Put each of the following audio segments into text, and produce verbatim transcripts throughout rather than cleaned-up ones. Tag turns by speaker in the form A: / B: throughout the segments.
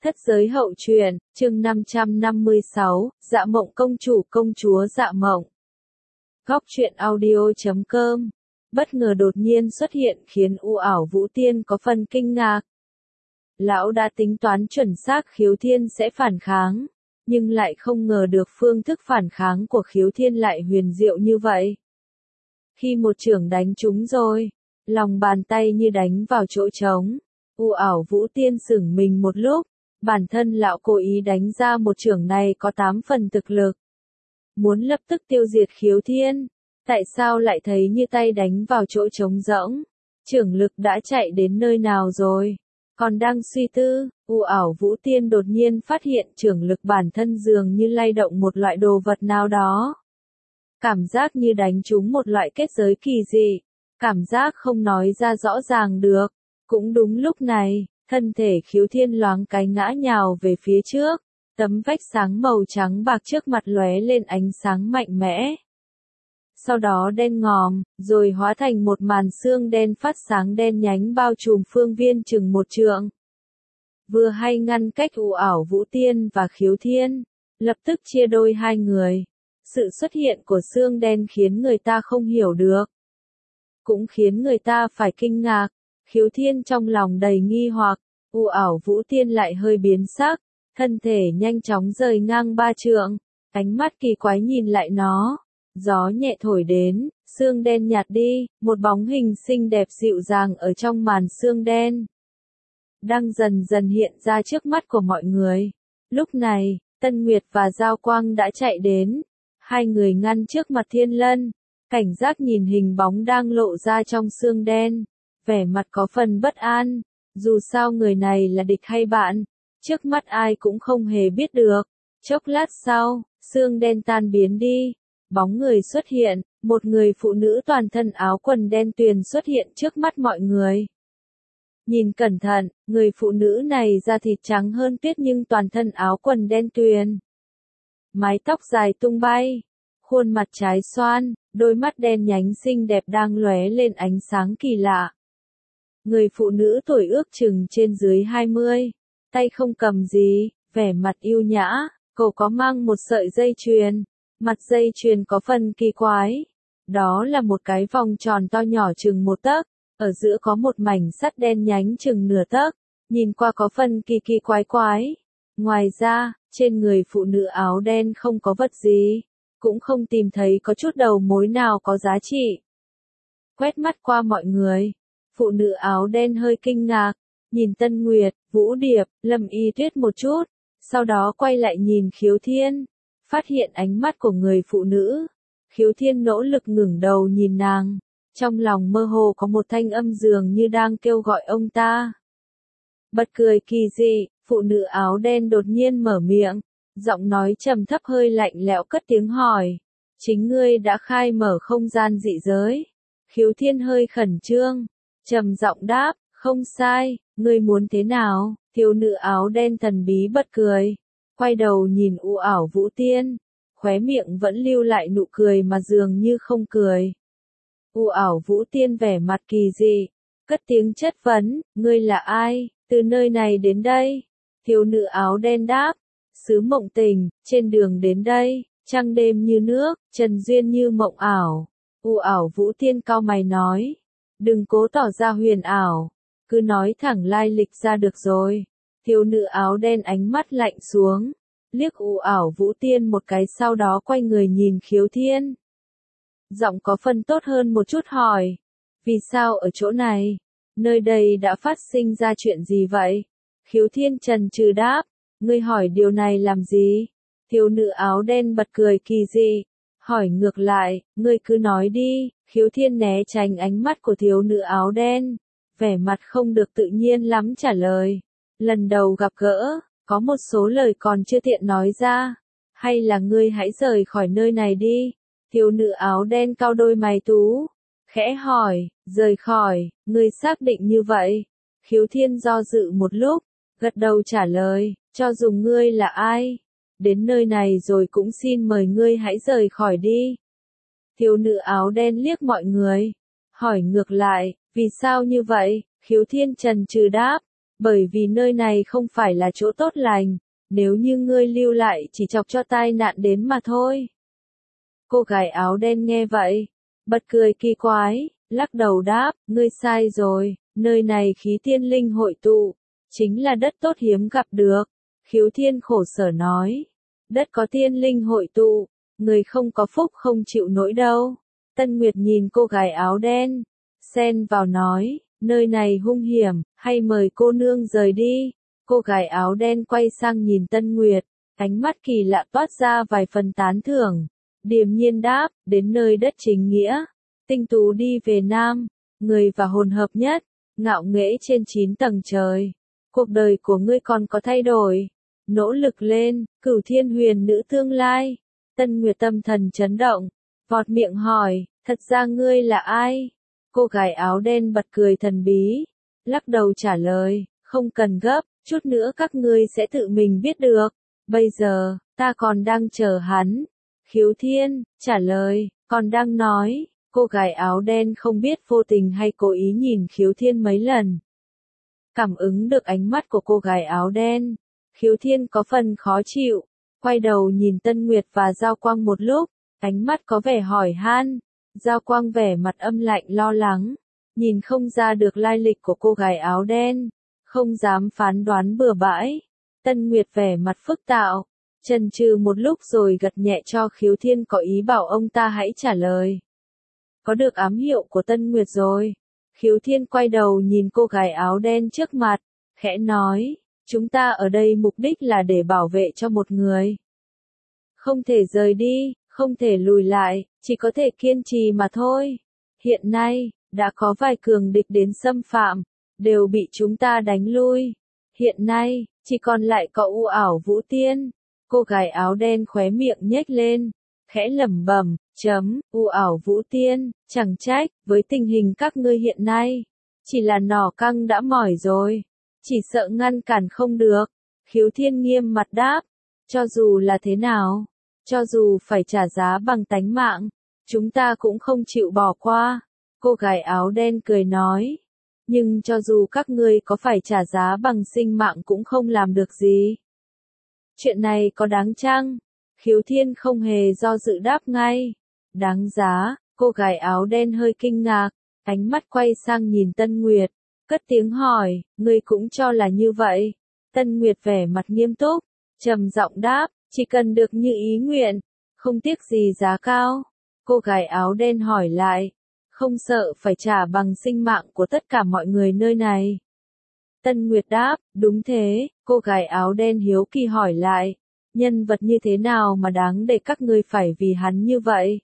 A: Thất giới hậu truyện, chương năm trăm năm mươi sáu, Dạ Mộng công chủ công chúa Dạ Mộng. Góc truyện audio chấm com. Bất ngờ đột nhiên xuất hiện khiến U Ảo Vũ Tiên có phần kinh ngạc. Lão đã tính toán chuẩn xác Khiếu Thiên sẽ phản kháng, nhưng lại không ngờ được phương thức phản kháng của Khiếu Thiên lại huyền diệu như vậy. Khi một chưởng đánh trúng rồi, lòng bàn tay như đánh vào chỗ trống, U Ảo Vũ Tiên sửng mình một lúc. Bản thân lão cố ý đánh ra một chưởng này có tám phần thực lực. Muốn lập tức tiêu diệt Khiếu Thiên. Tại sao lại thấy như tay đánh vào chỗ trống rỗng? Chưởng lực đã chạy đến nơi nào rồi? Còn đang suy tư, U Ảo Vũ Tiên đột nhiên phát hiện chưởng lực bản thân dường như lay động một loại đồ vật nào đó. Cảm giác như đánh trúng một loại kết giới kỳ dị. Cảm giác không nói ra rõ ràng được. Cũng đúng lúc này. Thân thể Khiếu Thiên loáng cái ngã nhào về phía trước, tấm vách sáng màu trắng bạc trước mặt lóe lên ánh sáng mạnh mẽ. Sau đó đen ngòm, rồi hóa thành một màn xương đen phát sáng đen nhánh bao trùm phương viên chừng một trượng. Vừa hay ngăn cách U Ảo Vũ Tiên và Khiếu Thiên, lập tức chia đôi hai người. Sự xuất hiện của xương đen khiến người ta không hiểu được, cũng khiến người ta phải kinh ngạc. Khiếu Thiên trong lòng đầy nghi hoặc, U Ảo Vũ Tiên lại hơi biến sắc, thân thể nhanh chóng rời ngang ba trượng, ánh mắt kỳ quái nhìn lại nó. Gió nhẹ thổi đến, sương đen nhạt đi, một bóng hình xinh đẹp dịu dàng ở trong màn sương đen. Đang dần dần hiện ra trước mắt của mọi người. Lúc này, Tân Nguyệt và Giao Quang đã chạy đến. Hai người ngăn trước mặt Thiên Lân, cảnh giác nhìn hình bóng đang lộ ra trong sương đen. Vẻ mặt có phần bất an, dù sao người này là địch hay bạn, trước mắt ai cũng không hề biết được. Chốc lát sau, sương đen tan biến đi, bóng người xuất hiện, một người phụ nữ toàn thân áo quần đen tuyền xuất hiện trước mắt mọi người. Nhìn cẩn thận, người phụ nữ này da thịt trắng hơn tuyết nhưng toàn thân áo quần đen tuyền. Mái tóc dài tung bay, khuôn mặt trái xoan, đôi mắt đen nhánh xinh đẹp đang lóe lên ánh sáng kỳ lạ. Người phụ nữ tuổi ước chừng trên dưới hai mươi, tay không cầm gì, vẻ mặt yêu nhã, cổ có mang một sợi dây chuyền, mặt dây chuyền có phần kỳ quái. Đó là một cái vòng tròn to nhỏ chừng một tấc, ở giữa có một mảnh sắt đen nhánh chừng nửa tấc, nhìn qua có phần kỳ kỳ quái quái. Ngoài ra, trên người phụ nữ áo đen không có vật gì, cũng không tìm thấy có chút đầu mối nào có giá trị. Quét mắt qua mọi người. Phụ nữ áo đen hơi kinh ngạc, nhìn Tân Nguyệt, Vũ Điệp, Lâm Y Tuyết một chút, sau đó quay lại nhìn Khiếu Thiên, phát hiện ánh mắt của người phụ nữ. Khiếu Thiên nỗ lực ngẩng đầu nhìn nàng, trong lòng mơ hồ có một thanh âm dường như đang kêu gọi ông ta. Bật cười kỳ dị, phụ nữ áo đen đột nhiên mở miệng, giọng nói trầm thấp hơi lạnh lẽo cất tiếng hỏi, chính ngươi đã khai mở không gian dị giới? Khiếu Thiên hơi khẩn trương. Trầm giọng đáp, không sai, ngươi muốn thế nào? Thiếu nữ áo đen thần bí bật cười, quay đầu nhìn U Ảo Vũ Tiên, khóe miệng vẫn lưu lại nụ cười mà dường như không cười. U Ảo Vũ Tiên vẻ mặt kỳ dị, cất tiếng chất vấn, ngươi là ai, từ nơi này đến đây? Thiếu nữ áo đen đáp, xứ Mộng Tình, trên đường đến đây, trăng đêm như nước, trần duyên như mộng ảo. U Ảo Vũ Tiên cau mày nói. Đừng cố tỏ ra huyền ảo, cứ nói thẳng lai lịch ra được rồi. Thiếu nữ áo đen ánh mắt lạnh xuống, liếc U Ảo Vũ Tiên một cái sau đó quay người nhìn Khiếu Thiên. Giọng có phần tốt hơn một chút hỏi, vì sao ở chỗ này? Nơi đây đã phát sinh ra chuyện gì vậy? Khiếu Thiên trần trừ đáp, ngươi hỏi điều này làm gì? Thiếu nữ áo đen bật cười kỳ dị, hỏi ngược lại, ngươi cứ nói đi. Khiếu Thiên né tránh ánh mắt của thiếu nữ áo đen, vẻ mặt không được tự nhiên lắm trả lời. Lần đầu gặp gỡ, có một số lời còn chưa tiện nói ra, hay là ngươi hãy rời khỏi nơi này đi. Thiếu nữ áo đen cau đôi mày tú, khẽ hỏi, rời khỏi, ngươi xác định như vậy? Khiếu Thiên do dự một lúc, gật đầu trả lời, cho dù ngươi là ai, đến nơi này rồi cũng xin mời ngươi hãy rời khỏi đi. Thiếu nữ áo đen liếc mọi người, hỏi ngược lại, vì sao như vậy? Khiếu Thiên trần trừ đáp, bởi vì nơi này không phải là chỗ tốt lành, nếu như ngươi lưu lại chỉ chọc cho tai nạn đến mà thôi. Cô gái áo đen nghe vậy, bật cười kỳ quái, lắc đầu đáp, ngươi sai rồi, nơi này khí tiên linh hội tụ, chính là đất tốt hiếm gặp được. Khiếu Thiên khổ sở nói, đất có tiên linh hội tụ, người không có phúc không chịu nổi đâu. Tân Nguyệt nhìn cô gái áo đen, xen vào nói, nơi này hung hiểm, hay mời cô nương rời đi. Cô gái áo đen quay sang nhìn Tân Nguyệt, ánh mắt kỳ lạ toát ra vài phần tán thưởng, điềm nhiên đáp, đến nơi đất chính nghĩa, tinh tú đi về Nam, người và hồn hợp nhất, ngạo nghễ trên chín tầng trời. Cuộc đời của ngươi còn có thay đổi, nỗ lực lên, Cửu Thiên Huyền nữ tương lai. Tân Nguyệt tâm thần chấn động, vọt miệng hỏi, thật ra ngươi là ai? Cô gái áo đen bật cười thần bí, lắc đầu trả lời, không cần gấp, chút nữa các ngươi sẽ tự mình biết được. Bây giờ, ta còn đang chờ hắn. Khiếu Thiên trả lời, còn đang nói. Cô gái áo đen không biết vô tình hay cố ý nhìn Khiếu Thiên mấy lần. Cảm ứng được ánh mắt của cô gái áo đen, Khiếu Thiên có phần khó chịu, quay đầu nhìn Tân Nguyệt và Giao Quang một lúc, ánh mắt có vẻ hỏi han. Giao Quang vẻ mặt âm lạnh lo lắng, nhìn không ra được lai lịch của cô gái áo đen, không dám phán đoán bừa bãi. Tân Nguyệt vẻ mặt phức tạp, chần chừ một lúc rồi gật nhẹ cho Khiếu Thiên có ý bảo ông ta hãy trả lời. Có được ám hiệu của Tân Nguyệt rồi. Khiếu Thiên quay đầu nhìn cô gái áo đen trước mặt, khẽ nói, chúng ta ở đây mục đích là để bảo vệ cho một người. Không thể rời đi, không thể lùi lại, chỉ có thể kiên trì mà thôi. Hiện nay, đã có vài cường địch đến xâm phạm, đều bị chúng ta đánh lui. Hiện nay, chỉ còn lại có U Ảo Vũ Tiên. Cô gái áo đen khóe miệng nhếch lên, khẽ lẩm bẩm, chấm, U Ảo Vũ Tiên, chẳng trách, với tình hình các ngươi hiện nay, chỉ là nỏ căng đã mỏi rồi, chỉ sợ ngăn cản không được. Khiếu Thiên nghiêm mặt đáp, cho dù là thế nào, cho dù phải trả giá bằng tánh mạng, chúng ta cũng không chịu bỏ qua. Cô gái áo đen cười nói, nhưng cho dù các ngươi có phải trả giá bằng sinh mạng cũng không làm được gì. Chuyện này có đáng chăng? Khiếu Thiên không hề do dự đáp ngay. Đáng giá. Cô gái áo đen hơi kinh ngạc, ánh mắt quay sang nhìn Tân Nguyệt, cất tiếng hỏi, ngươi cũng cho là như vậy? Tân Nguyệt vẻ mặt nghiêm túc, trầm giọng đáp, chỉ cần được như ý nguyện, không tiếc gì giá cao. Cô gái áo đen hỏi lại, không sợ phải trả bằng sinh mạng của tất cả mọi người nơi này? Tân Nguyệt đáp, đúng thế. Cô gái áo đen hiếu kỳ hỏi lại, nhân vật như thế nào mà đáng để các ngươi phải vì hắn như vậy?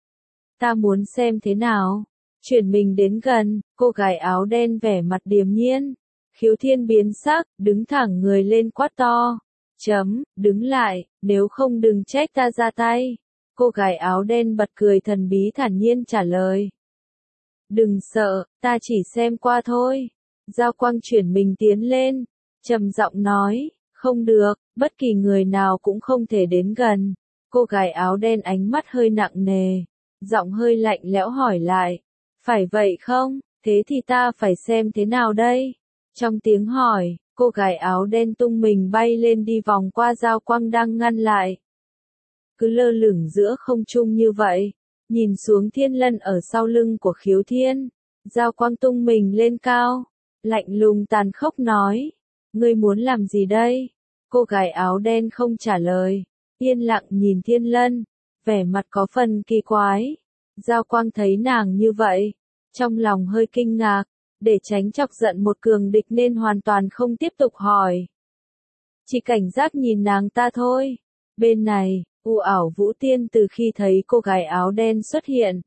A: Ta muốn xem thế nào. Chuyển mình đến gần, cô gái áo đen vẻ mặt điềm nhiên. Khiếu Thiên biến sắc, đứng thẳng người lên quát to. Chấm, đứng lại, nếu không đừng trách ta ra tay. Cô gái áo đen bật cười thần bí thản nhiên trả lời. Đừng sợ, ta chỉ xem qua thôi. Giao Quang chuyển mình tiến lên, trầm giọng nói, không được, bất kỳ người nào cũng không thể đến gần. Cô gái áo đen ánh mắt hơi nặng nề, giọng hơi lạnh lẽo hỏi lại, phải vậy không, thế thì ta phải xem thế nào đây? Trong tiếng hỏi, cô gái áo đen tung mình bay lên đi vòng qua Giao Quang đang ngăn lại. Cứ lơ lửng giữa không trung như vậy, nhìn xuống thiên lân ở sau lưng của Khiếu Thiên, Giao Quang tung mình lên cao, lạnh lùng tàn khốc nói, ngươi muốn làm gì đây? Cô gái áo đen không trả lời, yên lặng nhìn thiên lân, vẻ mặt có phần kỳ quái. Giao Quang thấy nàng như vậy, trong lòng hơi kinh ngạc, để tránh chọc giận một cường địch nên hoàn toàn không tiếp tục hỏi. Chỉ cảnh giác nhìn nàng ta thôi. Bên này, U Ảo Vũ Tiên từ khi thấy cô gái áo đen xuất hiện,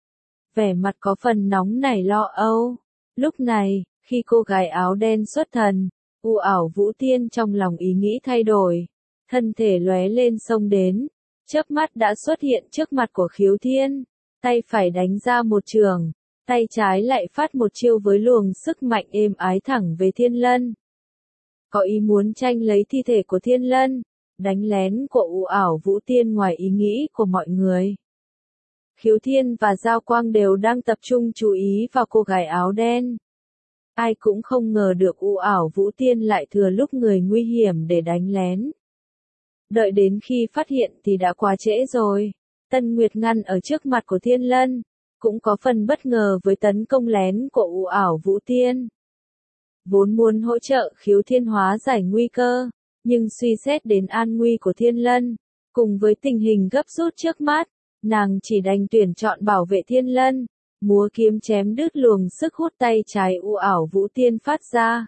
A: vẻ mặt có phần nóng nảy lo âu. Lúc này, khi cô gái áo đen xuất thần, U Ảo Vũ Tiên trong lòng ý nghĩ thay đổi, thân thể lóe lên xông đến, chớp mắt đã xuất hiện trước mặt của Khiếu Thiên, tay phải đánh ra một trường, tay trái lại phát một chiêu với luồng sức mạnh êm ái thẳng về Thiên Lân. Có ý muốn tranh lấy thi thể của Thiên Lân, đánh lén của U Ảo Vũ Tiên ngoài ý nghĩ của mọi người. Khiếu Thiên và Giao Quang đều đang tập trung chú ý vào cô gái áo đen. Ai cũng không ngờ được U Ảo Vũ Tiên lại thừa lúc người nguy hiểm để đánh lén. Đợi đến khi phát hiện thì đã quá trễ rồi. Tân Nguyệt ngăn ở trước mặt của Thiên Lân, cũng có phần bất ngờ với tấn công lén của U Ảo Vũ Tiên. Vốn muốn hỗ trợ Khiếu Thiên hóa giải nguy cơ, nhưng suy xét đến an nguy của Thiên Lân, cùng với tình hình gấp rút trước mắt, nàng chỉ đành tuyển chọn bảo vệ Thiên Lân, múa kiếm chém đứt luồng sức hút tay trái U Ảo Vũ Tiên phát ra.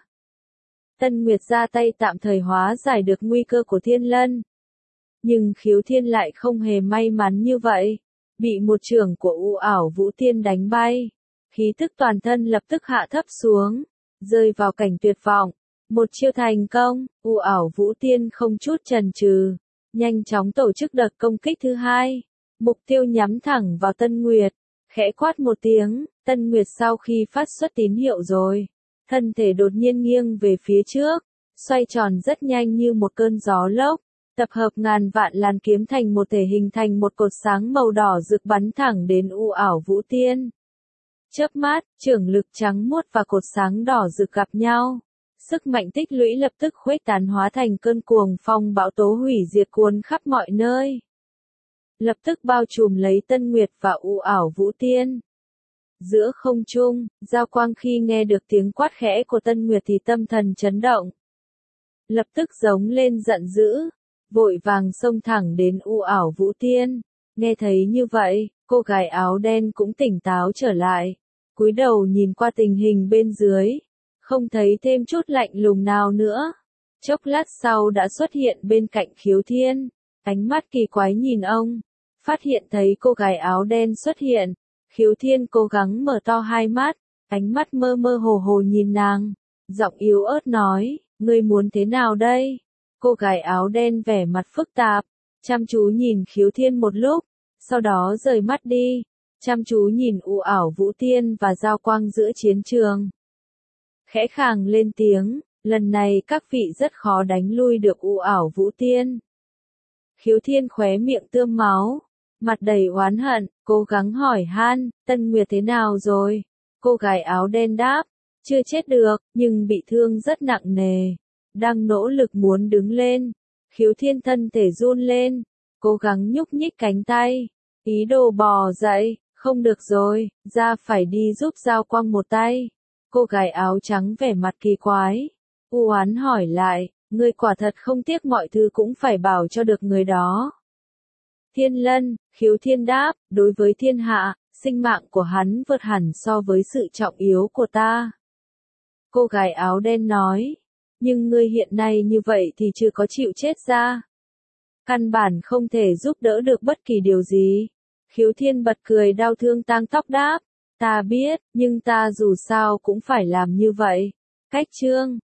A: Tân Nguyệt ra tay tạm thời hóa giải được nguy cơ của Thiên Lân. Nhưng Khiếu Thiên lại không hề may mắn như vậy, bị một chưởng của U Ảo Vũ Tiên đánh bay, khí tức toàn thân lập tức hạ thấp xuống, rơi vào cảnh tuyệt vọng. Một chiêu thành công, U Ảo Vũ Tiên không chút chần chừ, nhanh chóng tổ chức đợt công kích thứ hai, mục tiêu nhắm thẳng vào Tân Nguyệt, khẽ quát một tiếng. Tân Nguyệt sau khi phát xuất tín hiệu rồi, thân thể đột nhiên nghiêng về phía trước, xoay tròn rất nhanh như một cơn gió lốc, tập hợp ngàn vạn làn kiếm thành một thể hình thành một cột sáng màu đỏ rực bắn thẳng đến U Ảo Vũ Tiên. Chớp mắt, chưởng lực trắng muốt và cột sáng đỏ rực gặp nhau. Sức mạnh tích lũy lập tức khuếch tán hóa thành cơn cuồng phong bão tố hủy diệt cuốn khắp mọi nơi. Lập tức bao trùm lấy Tân Nguyệt và U Ảo Vũ Tiên. Giữa không trung, Giao Quang khi nghe được tiếng quát khẽ của Tân Nguyệt thì tâm thần chấn động. Lập tức giống lên giận dữ, vội vàng xông thẳng đến U Ảo Vũ Tiên. Nghe thấy như vậy, cô gái áo đen cũng tỉnh táo trở lại, cúi đầu nhìn qua tình hình bên dưới, không thấy thêm chút lạnh lùng nào nữa. Chốc lát sau đã xuất hiện bên cạnh Khiếu Thiên, ánh mắt kỳ quái nhìn ông, phát hiện thấy cô gái áo đen xuất hiện, Khiếu Thiên cố gắng mở to hai mắt, ánh mắt mơ mơ hồ hồ nhìn nàng, giọng yếu ớt nói, ngươi muốn thế nào đây? Cô gái áo đen vẻ mặt phức tạp, chăm chú nhìn Khiếu Thiên một lúc, sau đó rời mắt đi, chăm chú nhìn U Ảo Vũ Tiên và Giao Quang giữa chiến trường. Khẽ khàng lên tiếng, lần này các vị rất khó đánh lui được U Ảo Vũ Tiên. Khiếu Thiên khóe miệng tươm máu, mặt đầy oán hận, cố gắng hỏi han, Tân Nguyệt thế nào rồi? Cô gái áo đen đáp, chưa chết được, nhưng bị thương rất nặng nề, đang nỗ lực muốn đứng lên. Khiếu Thiên thân thể run lên, cố gắng nhúc nhích cánh tay, ý đồ bò dậy, không được rồi, ra phải đi giúp Giao Quang một tay. Cô gái áo trắng vẻ mặt kỳ quái, u oán hỏi lại, ngươi quả thật không tiếc mọi thứ cũng phải bảo cho được người đó. Thiên Lân, Khiếu Thiên đáp, đối với thiên hạ, sinh mạng của hắn vượt hẳn so với sự trọng yếu của ta. Cô gái áo đen nói, nhưng ngươi hiện nay như vậy thì chưa có chịu chết ra. Căn bản không thể giúp đỡ được bất kỳ điều gì. Khiếu Thiên bật cười đau thương tang tóc đáp, ta biết, nhưng ta dù sao cũng phải làm như vậy. Cách chương